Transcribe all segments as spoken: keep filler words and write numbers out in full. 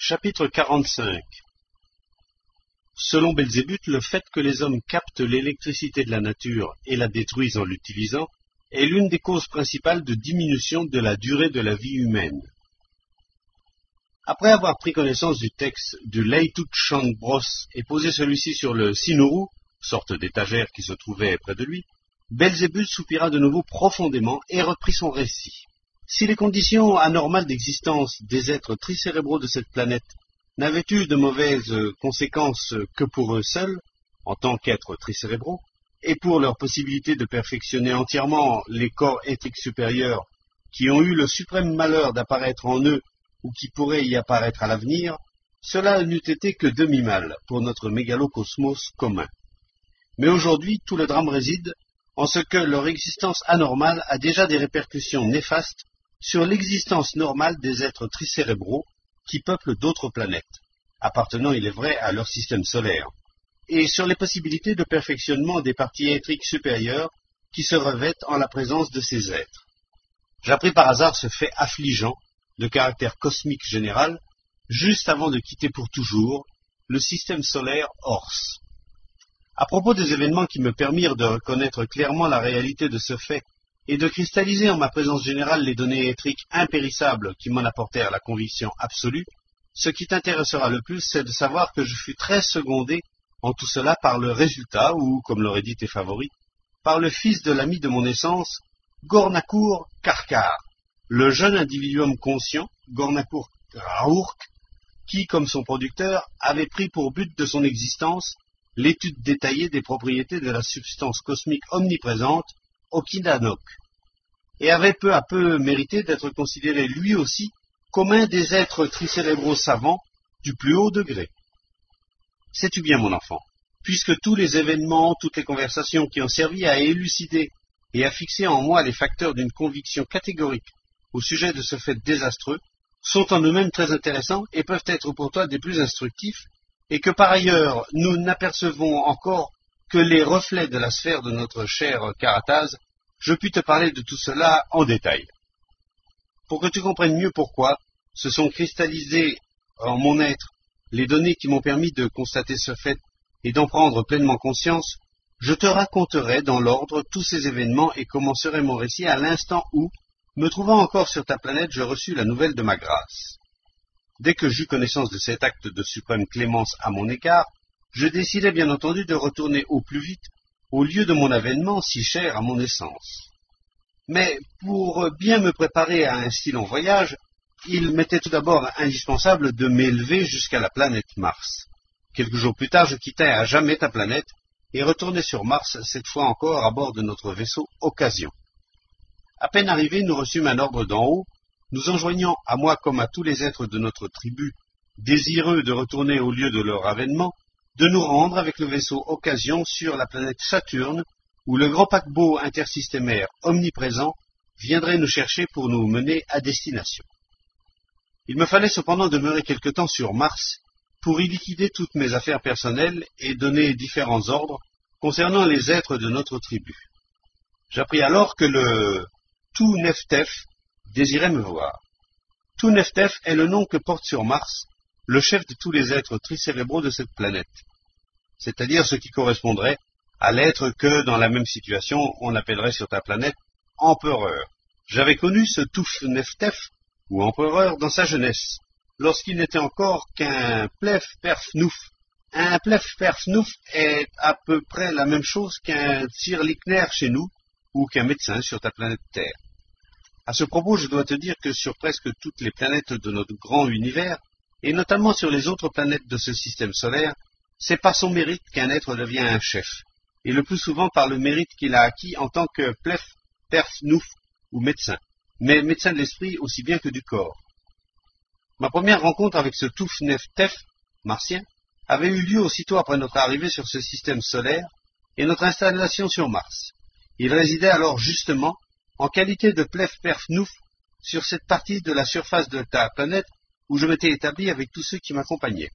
Chapitre quarante-cinq. Selon Belzébuth, le fait que les hommes captent l'électricité de la nature et la détruisent en l'utilisant est l'une des causes principales de diminution de la durée de la vie humaine. Après avoir pris connaissance du texte du Leitud Shangbros et posé celui-ci sur le Sinuru, sorte d'étagère qui se trouvait près de lui, Belzébuth soupira de nouveau profondément et reprit son récit. Si les conditions anormales d'existence des êtres tricérébraux de cette planète n'avaient eu de mauvaises conséquences que pour eux seuls, en tant qu'êtres tricérébraux, et pour leur possibilité de perfectionner entièrement les corps éthiques supérieurs qui ont eu le suprême malheur d'apparaître en eux ou qui pourraient y apparaître à l'avenir, cela n'eût été que demi-mal pour notre mégalocosmos commun. Mais aujourd'hui, tout le drame réside en ce que leur existence anormale a déjà des répercussions néfastes sur l'existence normale des êtres tricérébraux qui peuplent d'autres planètes, appartenant, il est vrai, à leur système solaire, et sur les possibilités de perfectionnement des parties éthériques supérieures qui se revêtent en la présence de ces êtres. J'appris par hasard ce fait affligeant, de caractère cosmique général, juste avant de quitter pour toujours le système solaire Ors. À propos des événements qui me permirent de reconnaître clairement la réalité de ce fait et de cristalliser en ma présence générale les données éthériques impérissables qui m'en apportèrent la conviction absolue, ce qui t'intéressera le plus, c'est de savoir que je fus très secondé en tout cela par le résultat, ou, comme l'auraient dit tes favoris, par le fils de l'ami de mon naissance, Gornakur Karkar, le jeune individuum conscient, Gornakur Raurk, qui, comme son producteur, avait pris pour but de son existence l'étude détaillée des propriétés de la substance cosmique omniprésente, Okinanok, et avait peu à peu mérité d'être considéré lui aussi comme un des êtres tricérébraux savants du plus haut degré. Sais-tu bien, mon enfant, puisque tous les événements, toutes les conversations qui ont servi à élucider et à fixer en moi les facteurs d'une conviction catégorique au sujet de ce fait désastreux, sont en eux-mêmes très intéressants et peuvent être pour toi des plus instructifs, et que par ailleurs nous n'apercevons encore que les reflets de la sphère de notre cher Karataz, je puis te parler de tout cela en détail. Pour que tu comprennes mieux pourquoi se sont cristallisées en mon être les données qui m'ont permis de constater ce fait et d'en prendre pleinement conscience, je te raconterai dans l'ordre tous ces événements et commencerai mon récit à l'instant où, me trouvant encore sur ta planète, je reçus la nouvelle de ma grâce. Dès que j'eus connaissance de cet acte de suprême clémence à mon égard, je décidai bien entendu de retourner au plus vite au lieu de mon avènement si cher à mon essence. Mais pour bien me préparer à un si long voyage, il m'était tout d'abord indispensable de m'élever jusqu'à la planète Mars. Quelques jours plus tard, je quittai à jamais ta planète et retournai sur Mars, cette fois encore à bord de notre vaisseau Occasion. À peine arrivés, nous reçûmes un ordre d'en haut, nous enjoignant, à moi comme à tous les êtres de notre tribu, désireux de retourner au lieu de leur avènement, de nous rendre avec le vaisseau Occasion sur la planète Saturne, où le grand paquebot intersystémaire omniprésent viendrait nous chercher pour nous mener à destination. Il me fallait cependant demeurer quelque temps sur Mars pour y liquider toutes mes affaires personnelles et donner différents ordres concernant les êtres de notre tribu. J'appris alors que le Tu-Neftef désirait me voir. Tu-Neftef est le nom que porte sur Mars le chef de tous les êtres tricérébraux de cette planète, c'est-à-dire ce qui correspondrait à l'être que, dans la même situation, on appellerait sur ta planète empereur. J'avais connu ce Tuf-Neftef, ou empereur, dans sa jeunesse, lorsqu'il n'était encore qu'un plef-perfnouf. Un plef-perfnouf est à peu près la même chose qu'un Tsirlikner chez nous, ou qu'un médecin sur ta planète Terre. À ce propos, je dois te dire que sur presque toutes les planètes de notre grand univers, et notamment sur les autres planètes de ce système solaire, c'est par son mérite qu'un être devient un chef, et le plus souvent par le mérite qu'il a acquis en tant que plef, perf, nouf ou médecin, mais médecin de l'esprit aussi bien que du corps. Ma première rencontre avec ce Touf Nef Tef, martien, avait eu lieu aussitôt après notre arrivée sur ce système solaire et notre installation sur Mars. Il résidait alors justement, en qualité de plef, perf, nouf, sur cette partie de la surface de ta planète où je m'étais établi avec tous ceux qui m'accompagnaient.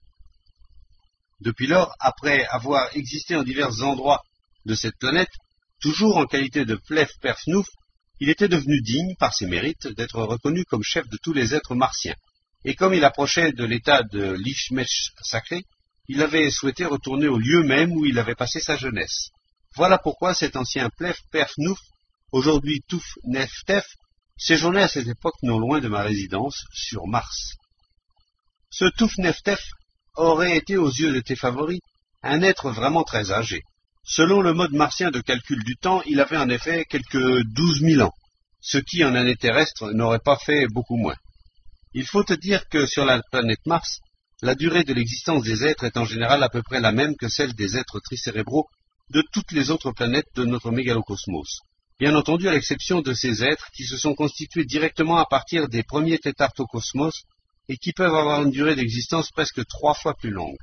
Depuis lors, après avoir existé en divers endroits de cette planète, toujours en qualité de plef perfnouf, il était devenu digne, par ses mérites, d'être reconnu comme chef de tous les êtres martiens. et comme il approchait de l'état de l'Ishmesh sacré, il avait souhaité retourner au lieu même où il avait passé sa jeunesse. Voilà pourquoi cet ancien Plef Perfnouf, aujourd'hui Touf Neftef, séjournait à cette époque non loin de ma résidence, sur Mars. Ce Touf Neftef aurait été aux yeux de tes favoris un être vraiment très âgé. Selon le mode martien de calcul du temps, il avait en effet quelques douze mille ans, ce qui en année terrestre n'aurait pas fait beaucoup moins. Il faut te dire que sur la planète Mars, la durée de l'existence des êtres est en général à peu près la même que celle des êtres tricérébraux de toutes les autres planètes de notre mégalocosmos. Bien entendu à l'exception de ces êtres qui se sont constitués directement à partir des premiers tétartocosmos et qui peuvent avoir une durée d'existence presque trois fois plus longue.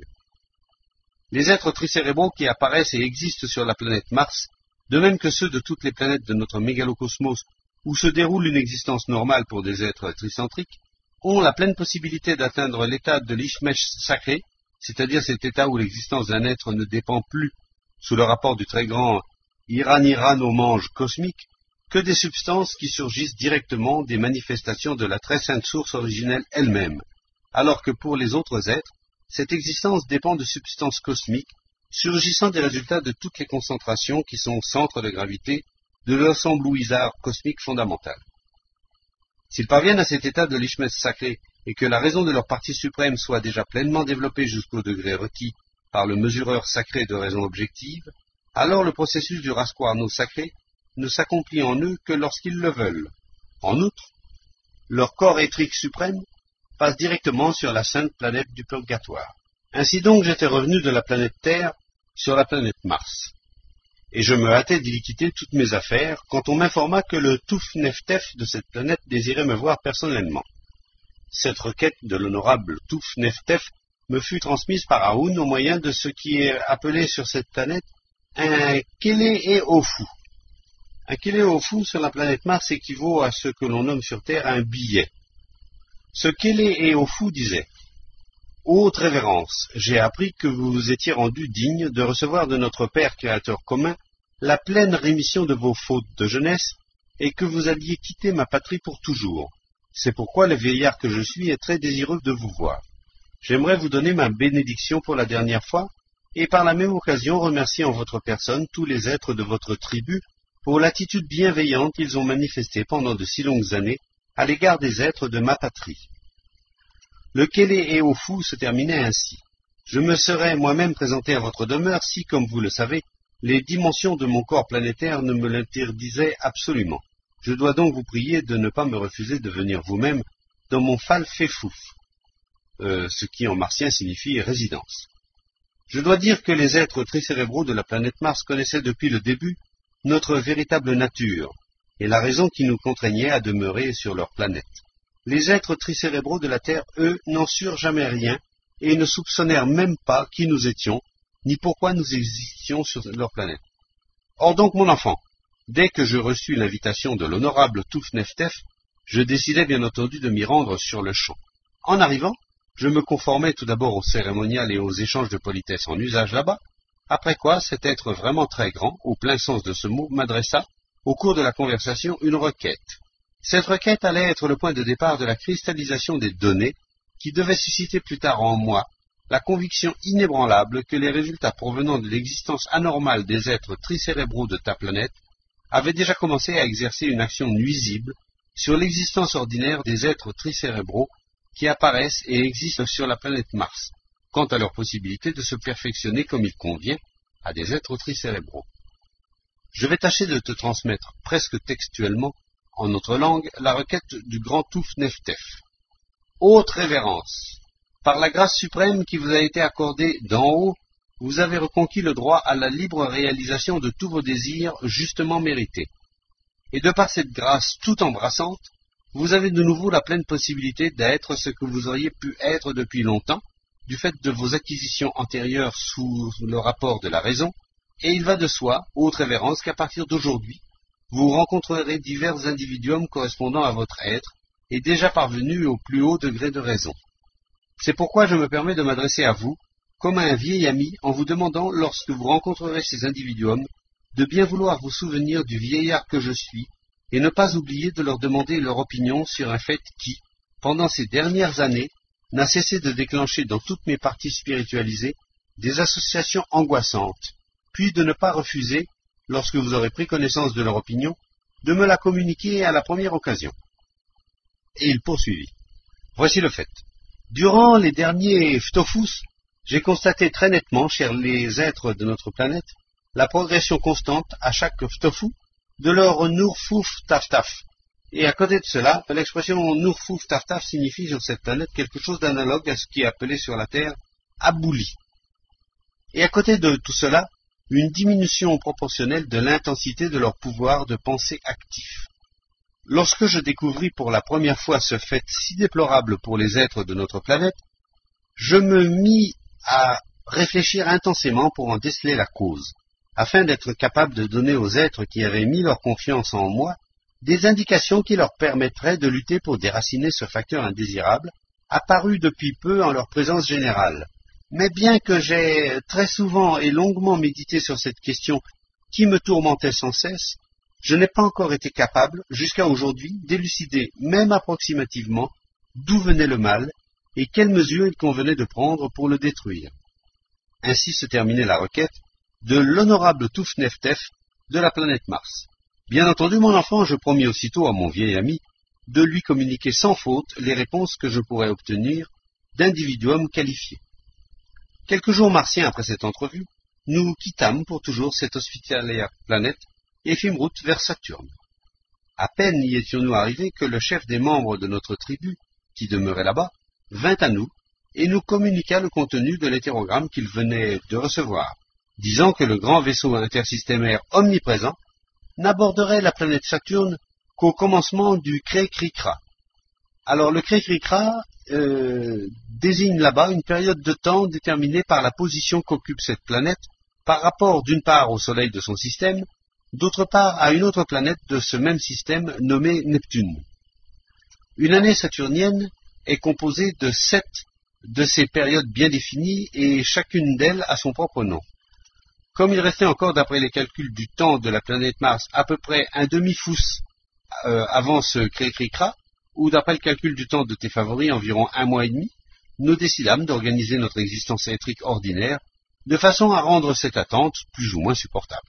Les êtres tricérébraux qui apparaissent et existent sur la planète Mars, de même que ceux de toutes les planètes de notre mégalocosmos où se déroule une existence normale pour des êtres tricentriques, ont la pleine possibilité d'atteindre l'état de l'Ishmesh sacré, c'est-à-dire cet état où l'existence d'un être ne dépend plus, sous le rapport du très grand Iran-Irano-mange cosmique, que des substances qui surgissent directement des manifestations de la très sainte source originelle elle-même, alors que pour les autres êtres, cette existence dépend de substances cosmiques, surgissant des résultats de toutes les concentrations qui sont centres de gravité de l'ensemble-ouizard cosmique fondamental. S'ils parviennent à cet état de l'Ishmesh sacré et que la raison de leur partie suprême soit déjà pleinement développée jusqu'au degré requis par le mesureur sacré de raison objective, alors le processus du rasquarno sacré ne s'accomplit en eux que lorsqu'ils le veulent. En outre, leur corps éthrique suprême passe directement sur la sainte planète du purgatoire. Ainsi donc j'étais revenu de la planète Terre sur la planète Mars. Et je me hâtais d'y quitter toutes mes affaires quand on m'informa que le Touf Neftef de cette planète désirait me voir personnellement. Cette requête de l'honorable Touf Neftef me fut transmise par Aoun au moyen de ce qui est appelé sur cette planète un Kélé-e-Ofu. Un Kélé-e-Ofu sur la planète Mars équivaut à ce que l'on nomme sur Terre un billet. Ce Kélé-e-Ofu disait « Haute révérence, j'ai appris que vous vous étiez rendu digne de recevoir de notre Père Créateur commun la pleine rémission de vos fautes de jeunesse et que vous alliez quitter ma patrie pour toujours. C'est pourquoi le vieillard que je suis est très désireux de vous voir. J'aimerais vous donner ma bénédiction pour la dernière fois et par la même occasion remercier en votre personne tous les êtres de votre tribu pour l'attitude bienveillante qu'ils ont manifestée pendant de si longues années à l'égard des êtres de ma patrie. » Le Kélé-e-Ofu se terminait ainsi. Je me serais moi-même présenté à votre demeure si, comme vous le savez, les dimensions de mon corps planétaire ne me l'interdisaient absolument. Je dois donc vous prier de ne pas me refuser de venir vous-même dans mon Falfefouf, euh, ce qui en martien signifie résidence. Je dois dire que les êtres tricérébraux de la planète Mars connaissaient depuis le début notre véritable nature et la raison qui nous contraignait à demeurer sur leur planète. Les êtres tricérébraux de la Terre, eux, n'en surent jamais rien et ne soupçonnèrent même pas qui nous étions, ni pourquoi nous existions sur leur planète. Or donc, mon enfant, dès que je reçus l'invitation de l'honorable Touf Neftef, je décidai bien entendu de m'y rendre sur le champ. En arrivant, je me conformai tout d'abord au cérémonial et aux échanges de politesse en usage là-bas, après quoi cet être vraiment très grand, au plein sens de ce mot, m'adressa, au cours de la conversation, une requête. Cette requête allait être le point de départ de la cristallisation des données qui devait susciter plus tard en moi la conviction inébranlable que les résultats provenant de l'existence anormale des êtres tricérébraux de ta planète avaient déjà commencé à exercer une action nuisible sur l'existence ordinaire des êtres tricérébraux qui apparaissent et existent sur la planète Mars, quant à leur possibilité de se perfectionner comme il convient à des êtres tricérébraux. Je vais tâcher de te transmettre presque textuellement en notre langue, la requête du grand Touf Neftef. Haute révérence, par la grâce suprême qui vous a été accordée d'en haut, vous avez reconquis le droit à la libre réalisation de tous vos désirs justement mérités. Et de par cette grâce tout embrassante, vous avez de nouveau la pleine possibilité d'être ce que vous auriez pu être depuis longtemps, du fait de vos acquisitions antérieures sous le rapport de la raison, et il va de soi, haute révérence, qu'à partir d'aujourd'hui, vous rencontrerez divers individuums correspondant à votre être et déjà parvenus au plus haut degré de raison. C'est pourquoi je me permets de m'adresser à vous, comme à un vieil ami, en vous demandant, lorsque vous rencontrerez ces individuums, de bien vouloir vous souvenir du vieillard que je suis et ne pas oublier de leur demander leur opinion sur un fait qui, pendant ces dernières années, n'a cessé de déclencher dans toutes mes parties spiritualisées des associations angoissantes, puis de ne pas refuser, lorsque vous aurez pris connaissance de leur opinion, de me la communiquer à la première occasion. Et il poursuivit. Voici le fait. Durant les derniers Ftofus, j'ai constaté très nettement, chez les êtres de notre planète, la progression constante, à chaque Ftofu, de leur Nourfouf Taftaf. Et à côté de cela, l'expression Nourfouf Taftaf signifie sur cette planète quelque chose d'analogue à ce qui est appelé sur la Terre Abouli. Et à côté de tout cela, une diminution proportionnelle de l'intensité de leur pouvoir de pensée actif. Lorsque je découvris pour la première fois ce fait si déplorable pour les êtres de notre planète, je me mis à réfléchir intensément pour en déceler la cause, afin d'être capable de donner aux êtres qui avaient mis leur confiance en moi des indications qui leur permettraient de lutter pour déraciner ce facteur indésirable, apparu depuis peu en leur présence générale. Mais bien que j'ai très souvent et longuement médité sur cette question qui me tourmentait sans cesse, je n'ai pas encore été capable, jusqu'à aujourd'hui, d'élucider, même approximativement, d'où venait le mal et quelles mesures il convenait de prendre pour le détruire. Ainsi se terminait la requête de l'honorable Toufneftef de la planète Mars. Bien entendu, mon enfant, je promis aussitôt à mon vieil ami de lui communiquer sans faute les réponses que je pourrais obtenir d'individuums qualifiés. Quelques jours martiens après cette entrevue, nous quittâmes pour toujours cette hospitalière planète et fîmes route vers Saturne. À peine y étions-nous arrivés que le chef des membres de notre tribu, qui demeurait là-bas, vint à nous et nous communiqua le contenu de l'hétérogramme qu'il venait de recevoir, disant que le grand vaisseau intersystémaire omniprésent n'aborderait la planète Saturne qu'au commencement du Kré-Krikra. Alors le Kré-Krikra euh, désigne là-bas une période de temps déterminée par la position qu'occupe cette planète par rapport d'une part au Soleil de son système, d'autre part à une autre planète de ce même système nommée Neptune. Une année saturnienne est composée de sept de ces périodes bien définies et chacune d'elles a son propre nom. Comme il restait encore, d'après les calculs du temps de la planète Mars, à peu près un demi-fous euh, avant ce Kré-Krikra, ou d'après le calcul du temps de tes favoris, environ un mois et demi, nous décidâmes d'organiser notre existence électrique ordinaire, de façon à rendre cette attente plus ou moins supportable.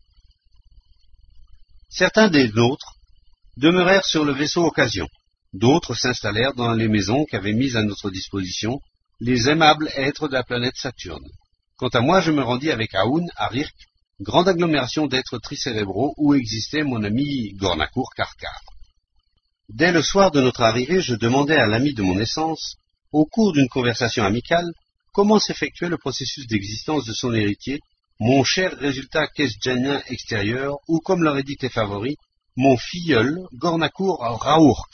Certains des nôtres demeurèrent sur le vaisseau Occasion, d'autres s'installèrent dans les maisons qu'avaient mises à notre disposition les aimables êtres de la planète Saturne. Quant à moi, je me rendis avec Aoun à Rirk, grande agglomération d'êtres tricérébraux où existait mon ami Gornakour Karkar. Dès le soir de notre arrivée, je demandai à l'ami de mon essence, au cours d'une conversation amicale, comment s'effectuait le processus d'existence de son héritier, mon cher résultat kesdjanien extérieur, ou comme l'aurait dit tes favoris, mon filleul, Gornakour Raourk.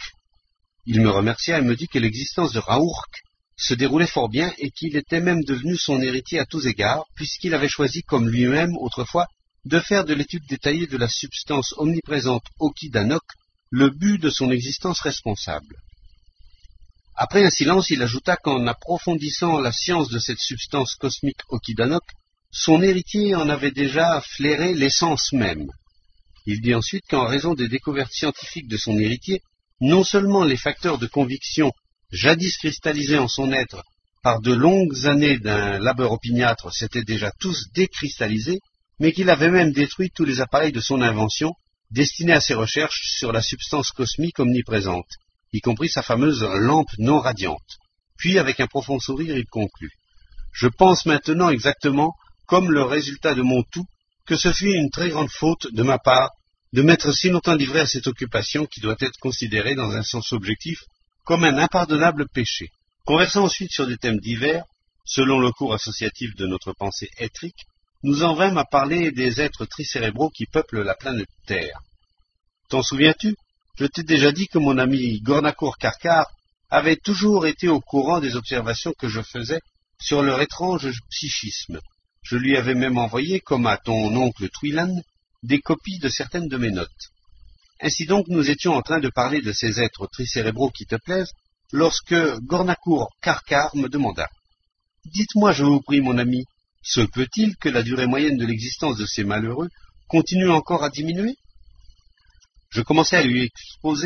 Il me remercia et me dit que l'existence de Raourk se déroulait fort bien et qu'il était même devenu son héritier à tous égards, puisqu'il avait choisi, comme lui-même autrefois, de faire de l'étude détaillée de la substance omniprésente Okidanok le but de son existence responsable. Après un silence, il ajouta qu'en approfondissant la science de cette substance cosmique Okidanok, son héritier en avait déjà flairé l'essence même. Il dit ensuite qu'en raison des découvertes scientifiques de son héritier, non seulement les facteurs de conviction jadis cristallisés en son être par de longues années d'un labeur opiniâtre s'étaient déjà tous décristallisés, mais qu'il avait même détruit tous les appareils de son invention destinés à ses recherches sur la substance cosmique omniprésente, y compris sa fameuse lampe non radiante. Puis, avec un profond sourire, il conclut. Je pense maintenant exactement, comme le résultat de mon tout, que ce fut une très grande faute de ma part de m'être si longtemps livré à cette occupation qui doit être considérée dans un sens objectif comme un impardonnable péché. Conversant ensuite sur des thèmes divers, selon le cours associatif de notre pensée étrique, nous en vînmes à parler des êtres tricérébraux qui peuplent la planète Terre. T'en souviens-tu? Je t'ai déjà dit que mon ami Gornakour Karkar avait toujours été au courant des observations que je faisais sur leur étrange psychisme. Je lui avais même envoyé, comme à ton oncle Twilan, des copies de certaines de mes notes. Ainsi donc, nous étions en train de parler de ces êtres tricérébraux qui te plaisent, lorsque Gornakour Karkar me demanda « Dites-moi, je vous prie, mon ami, se peut-il que la durée moyenne de l'existence de ces malheureux continue encore à diminuer ?» Je commençai à lui exposer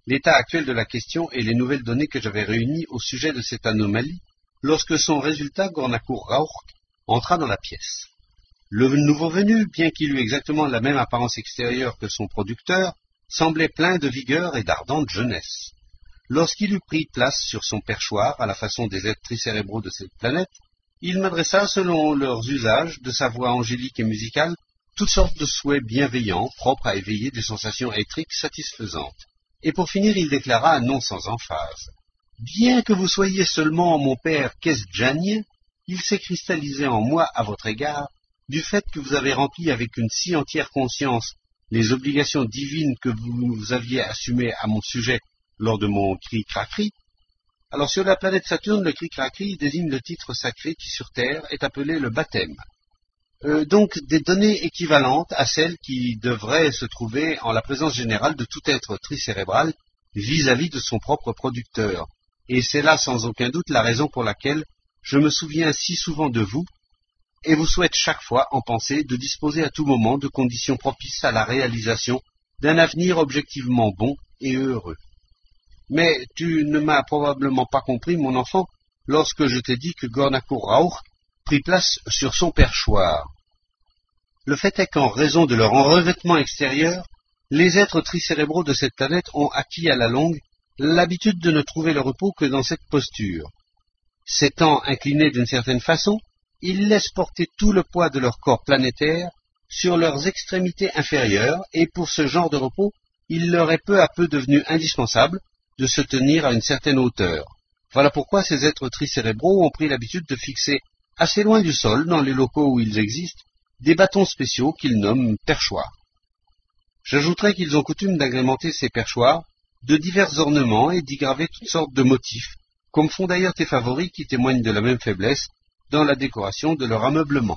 l'état actuel de la question et les nouvelles données que j'avais réunies au sujet de cette anomalie, lorsque son résultat, Gornakour Raourk, entra dans la pièce. Le nouveau venu, bien qu'il eût exactement la même apparence extérieure que son producteur, semblait plein de vigueur et d'ardente jeunesse. Lorsqu'il eut pris place sur son perchoir, à la façon des êtres tricérébraux de cette planète, il m'adressa, selon leurs usages, de sa voix angélique et musicale, toutes sortes de souhaits bienveillants, propres à éveiller des sensations électriques satisfaisantes. Et pour finir, il déclara, non sans emphase, « Bien que vous soyez seulement mon père Kesdjanien, il s'est cristallisé en moi à votre égard, du fait que vous avez rempli avec une si entière conscience les obligations divines que vous aviez assumées à mon sujet lors de mon cri-cracri. Alors sur la planète Saturne, le cri-cracri désigne le titre sacré qui sur Terre est appelé le baptême. Euh, donc des données équivalentes à celles qui devraient se trouver en la présence générale de tout être tricérébral vis-à-vis de son propre producteur. Et c'est là sans aucun doute la raison pour laquelle je me souviens si souvent de vous et vous souhaite chaque fois, en pensée, de disposer à tout moment de conditions propices à la réalisation d'un avenir objectivement bon et heureux. Mais tu ne m'as probablement pas compris, mon enfant, lorsque je t'ai dit que Gornakour Raourk prit place sur son perchoir. Le fait est qu'en raison de leur revêtement extérieur, les êtres tricérébraux de cette planète ont acquis à la longue l'habitude de ne trouver le repos que dans cette posture. S'étant inclinés d'une certaine façon, ils laissent porter tout le poids de leur corps planétaire sur leurs extrémités inférieures, et pour ce genre de repos, il leur est peu à peu devenu indispensable de se tenir à une certaine hauteur. Voilà pourquoi ces êtres tricérébraux ont pris l'habitude de fixer assez loin du sol, dans les locaux où ils existent, des bâtons spéciaux qu'ils nomment perchoirs. J'ajouterai qu'ils ont coutume d'agrémenter ces perchoirs de divers ornements et d'y graver toutes sortes de motifs, comme font d'ailleurs tes favoris qui témoignent de la même faiblesse dans la décoration de leur ameublement.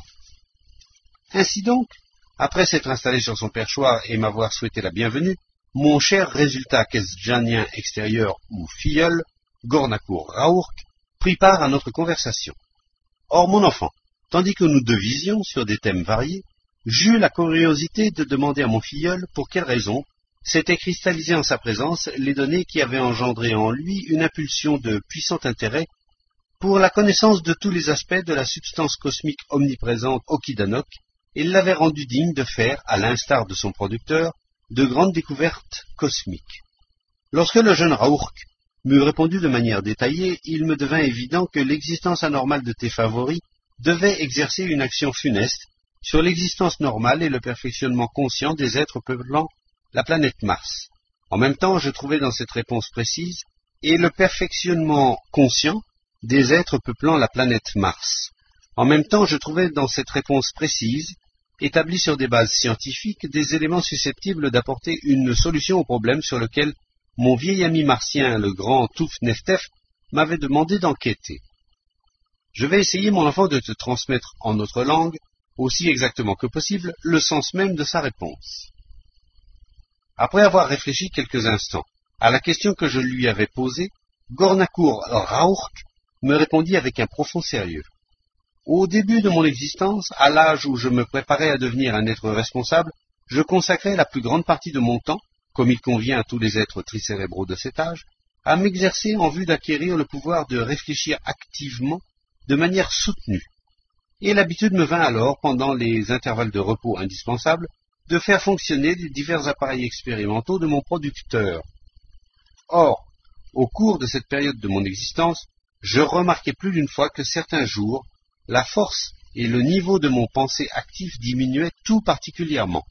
Ainsi donc, après s'être installé sur son perchoir et m'avoir souhaité la bienvenue, mon cher résultat kesdjanien extérieur ou filleul, Gornakour Raourk, prit part à notre conversation. Or, mon enfant, tandis que nous devisions sur des thèmes variés, j'eus la curiosité de demander à mon filleul pour quelle raison s'étaient cristallisées en sa présence les données qui avaient engendré en lui une impulsion de puissant intérêt pour la connaissance de tous les aspects de la substance cosmique omniprésente Okidanok, et l'avait rendu digne de faire, à l'instar de son producteur, de grandes découvertes cosmiques. Lorsque le jeune Raourk m'eut répondu de manière détaillée, il me devint évident que l'existence anormale de tes favoris devait exercer une action funeste sur l'existence normale et le perfectionnement conscient des êtres peuplant la planète Mars. En même temps, je trouvais dans cette réponse précise et le perfectionnement conscient des êtres peuplant la planète Mars. En même temps, je trouvais dans cette réponse précise, établie sur des bases scientifiques, des éléments susceptibles d'apporter une solution au problème sur lequel mon vieil ami martien, le grand Touf Neftef, m'avait demandé d'enquêter. Je vais essayer, mon enfant, de te transmettre en notre langue, aussi exactement que possible, le sens même de sa réponse. Après avoir réfléchi quelques instants à la question que je lui avais posée, Gornakour Raourk me répondit avec un profond sérieux. Au début de mon existence, à l'âge où je me préparais à devenir un être responsable, je consacrais la plus grande partie de mon temps, comme il convient à tous les êtres tricérébraux de cet âge, à m'exercer en vue d'acquérir le pouvoir de réfléchir activement, de manière soutenue. Et l'habitude me vint alors, pendant les intervalles de repos indispensables, de faire fonctionner les divers appareils expérimentaux de mon producteur. Or, au cours de cette période de mon existence, je remarquai plus d'une fois que certains jours, la force et le niveau de mon pensée actif diminuaient tout particulièrement.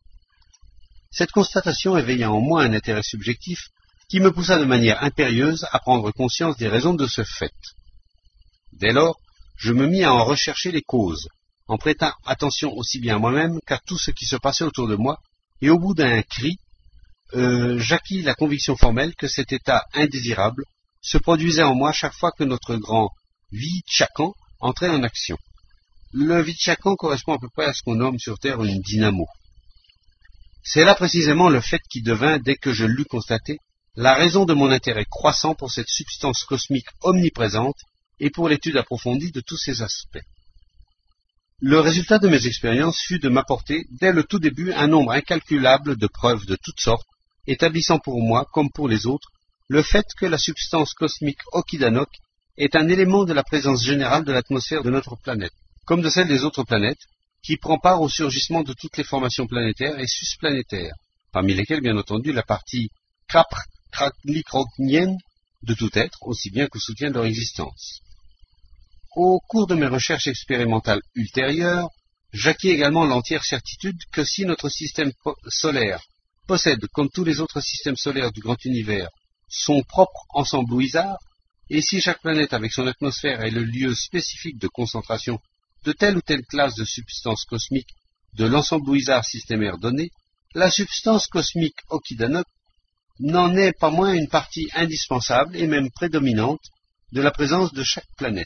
Cette constatation éveilla en moi un intérêt subjectif qui me poussa de manière impérieuse à prendre conscience des raisons de ce fait. Dès lors, je me mis à en rechercher les causes, en prêtant attention aussi bien à moi-même qu'à tout ce qui se passait autour de moi, et au bout d'un cri, euh, j'acquis la conviction formelle que cet état indésirable se produisait en moi chaque fois que notre grand Vichakan entrait en action. Le Vichakan correspond à peu près à ce qu'on nomme sur Terre une dynamo. C'est là précisément le fait qui devint, dès que je l'eus constaté, la raison de mon intérêt croissant pour cette substance cosmique omniprésente et pour l'étude approfondie de tous ses aspects. Le résultat de mes expériences fut de m'apporter, dès le tout début, un nombre incalculable de preuves de toutes sortes, établissant pour moi, comme pour les autres, le fait que la substance cosmique Okidanok est un élément de la présence générale de l'atmosphère de notre planète, comme de celle des autres planètes, qui prend part au surgissement de toutes les formations planétaires et susplanétaires, parmi lesquelles, bien entendu, la partie krapr-kraklikrocknienne de tout être, aussi bien que soutient leur existence. Au cours de mes recherches expérimentales ultérieures, j'acquis également l'entière certitude que si notre système solaire possède, comme tous les autres systèmes solaires du grand univers, son propre ensemble Louisard, et si chaque planète avec son atmosphère est le lieu spécifique de concentration de telle ou telle classe de substance cosmique de l'ensemble Louisard systémaire donné, la substance cosmique Okidanok n'en est pas moins une partie indispensable et même prédominante de la présence de chaque planète.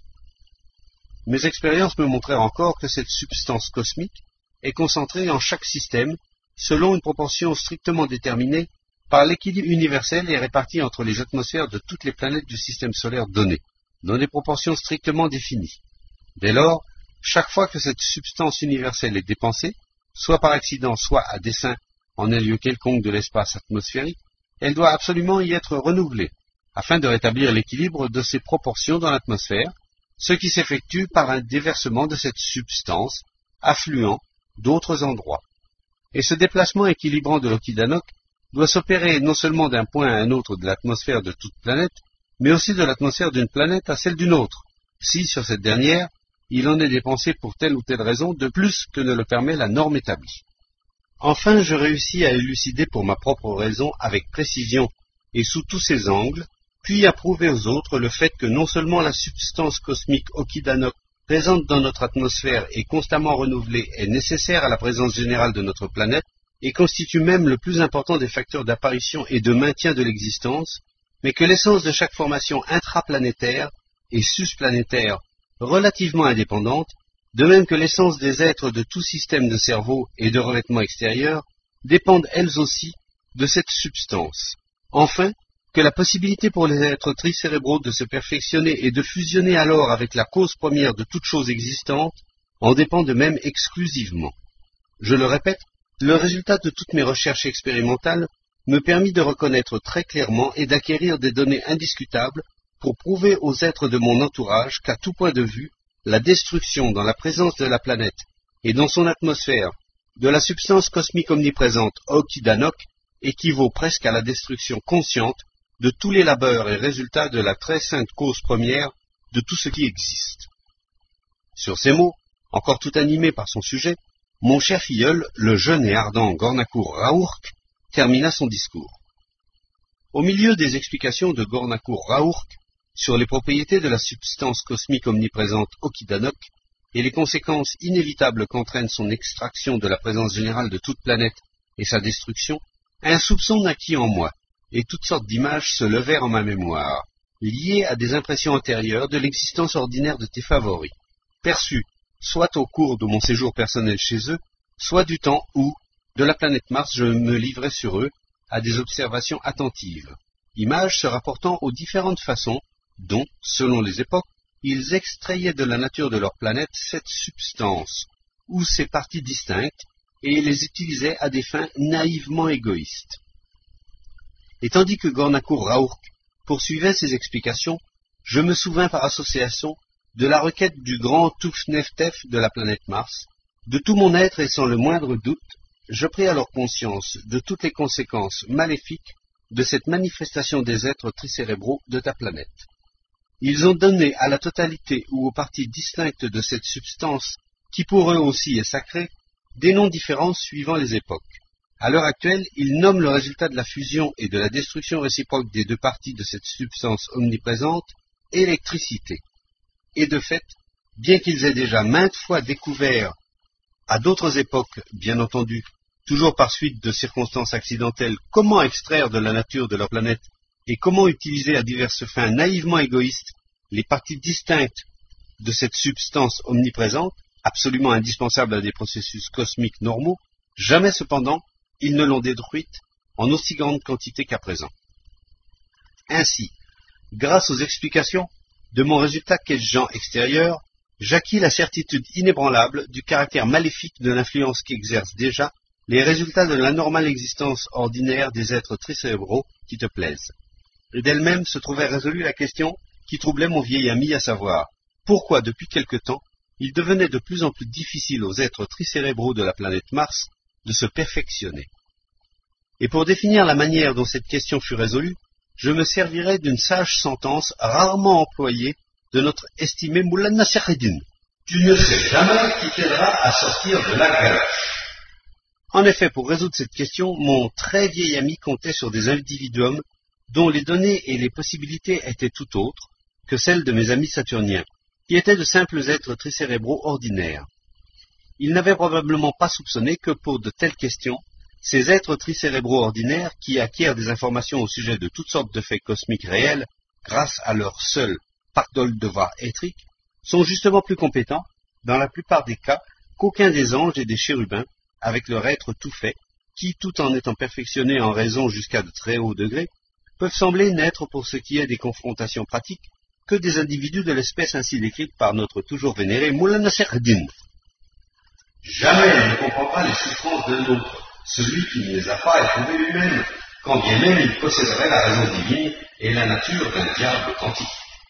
Mes expériences me montrèrent encore que cette substance cosmique est concentrée en chaque système selon une proportion strictement déterminée par l'équilibre universel et répartie entre les atmosphères de toutes les planètes du système solaire donné, dans des proportions strictement définies. Dès lors, chaque fois que cette substance universelle est dépensée, soit par accident, soit à dessein, en un lieu quelconque de l'espace atmosphérique, elle doit absolument y être renouvelée, afin de rétablir l'équilibre de ses proportions dans l'atmosphère, ce qui s'effectue par un déversement de cette substance affluent d'autres endroits. Et ce déplacement équilibrant de l'Okidanok doit s'opérer non seulement d'un point à un autre de l'atmosphère de toute planète, mais aussi de l'atmosphère d'une planète à celle d'une autre, si, sur cette dernière, il en est dépensé pour telle ou telle raison de plus que ne le permet la norme établie. Enfin, je réussis à élucider pour ma propre raison avec précision et sous tous ses angles, puis à prouver aux autres le fait que non seulement la substance cosmique Okidanok présente dans notre atmosphère et constamment renouvelée est nécessaire à la présence générale de notre planète et constitue même le plus important des facteurs d'apparition et de maintien de l'existence, mais que l'essence de chaque formation intraplanétaire et susplanétaire relativement indépendante, de même que l'essence des êtres de tout système de cerveau et de revêtement extérieur, dépendent elles aussi de cette substance. Enfin, que la possibilité pour les êtres tricérébraux de se perfectionner et de fusionner alors avec la cause première de toute chose existante en dépend de même exclusivement. Je le répète, le résultat de toutes mes recherches expérimentales me permit de reconnaître très clairement et d'acquérir des données indiscutables pour prouver aux êtres de mon entourage qu'à tout point de vue, la destruction dans la présence de la planète et dans son atmosphère de la substance cosmique omniprésente Okidanok équivaut presque à la destruction consciente de tous les labeurs et résultats de la très sainte cause première de tout ce qui existe. Sur ces mots, encore tout animé par son sujet, mon cher filleul, le jeune et ardent Gornakur Raourk, termina son discours. Au milieu des explications de Gornakur Raourk sur les propriétés de la substance cosmique omniprésente Okidanok et les conséquences inévitables qu'entraîne son extraction de la présence générale de toute planète et sa destruction, un soupçon naquit en moi, et toutes sortes d'images se levèrent en ma mémoire, liées à des impressions antérieures de l'existence ordinaire de tes favoris, perçues soit au cours de mon séjour personnel chez eux, soit du temps où, de la planète Mars, je me livrais sur eux à des observations attentives, images se rapportant aux différentes façons dont, selon les époques, ils extrayaient de la nature de leur planète cette substance, ou ces parties distinctes, et les utilisaient à des fins naïvement égoïstes. Et tandis que Gornakur Raourk poursuivait ses explications, je me souvins par association de la requête du grand Touf-Neftef de la planète Mars. De tout mon être et sans le moindre doute, je pris alors conscience de toutes les conséquences maléfiques de cette manifestation des êtres tricérébraux de ta planète. Ils ont donné à la totalité ou aux parties distinctes de cette substance, qui pour eux aussi est sacrée, des noms différents suivant les époques. À l'heure actuelle, ils nomment le résultat de la fusion et de la destruction réciproque des deux parties de cette substance omniprésente électricité. Et de fait, bien qu'ils aient déjà maintes fois découvert, à d'autres époques, bien entendu, toujours par suite de circonstances accidentelles, comment extraire de la nature de leur planète et comment utiliser à diverses fins naïvement égoïstes les parties distinctes de cette substance omniprésente, absolument indispensable à des processus cosmiques normaux, jamais cependant ils ne l'ont détruite en aussi grande quantité qu'à présent. Ainsi, grâce aux explications de mon résultat quête-Jean extérieur, j'acquis la certitude inébranlable du caractère maléfique de l'influence qu'exerce déjà les résultats de l'anormale existence ordinaire des êtres tricérébraux qui te plaisent. Et d'elle-même se trouvait résolue la question qui troublait mon vieil ami, à savoir, pourquoi depuis quelque temps il devenait de plus en plus difficile aux êtres tricérébraux de la planète Mars de se perfectionner. Et pour définir la manière dont cette question fut résolue, je me servirai d'une sage sentence rarement employée de notre estimé Moulay Nassereddin. Tu ne sais jamais qui t'aidera à sortir de la galoche. En effet, pour résoudre cette question, mon très vieil ami comptait sur des individuums dont les données et les possibilités étaient tout autres que celles de mes amis saturniens, qui étaient de simples êtres tricérébraux ordinaires. Il n'avait probablement pas soupçonné que pour de telles questions, ces êtres tricérébraux ordinaires, qui acquièrent des informations au sujet de toutes sortes de faits cosmiques réels, grâce à leur seul pactole de devoir étrique, sont justement plus compétents, dans la plupart des cas, qu'aucun des anges et des chérubins, avec leur être tout fait, qui, tout en étant perfectionnés en raison jusqu'à de très hauts degrés, peuvent sembler n'être, pour ce qui est des confrontations pratiques, que des individus de l'espèce ainsi décrite par notre toujours vénéré Moulay Nassereddin. Jamais il ne comprendra les souffrances d'un autre, celui qui ne les a pas éprouvées lui-même, quand bien même il posséderait la raison divine et la nature d'un diable authentique.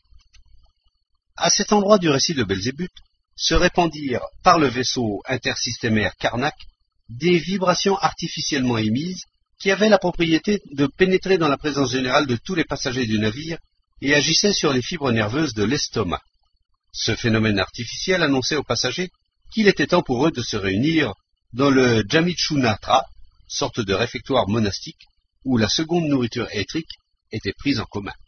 À cet endroit du récit de Belzébuth, se répandirent, par le vaisseau intersystémaire Karnak, des vibrations artificiellement émises qui avaient la propriété de pénétrer dans la présence générale de tous les passagers du navire et agissaient sur les fibres nerveuses de l'estomac. Ce phénomène artificiel annonçait aux passagers qu'il était temps pour eux de se réunir dans le Jamicunatra, sorte de réfectoire monastique où la seconde nourriture éthrique était prise en commun.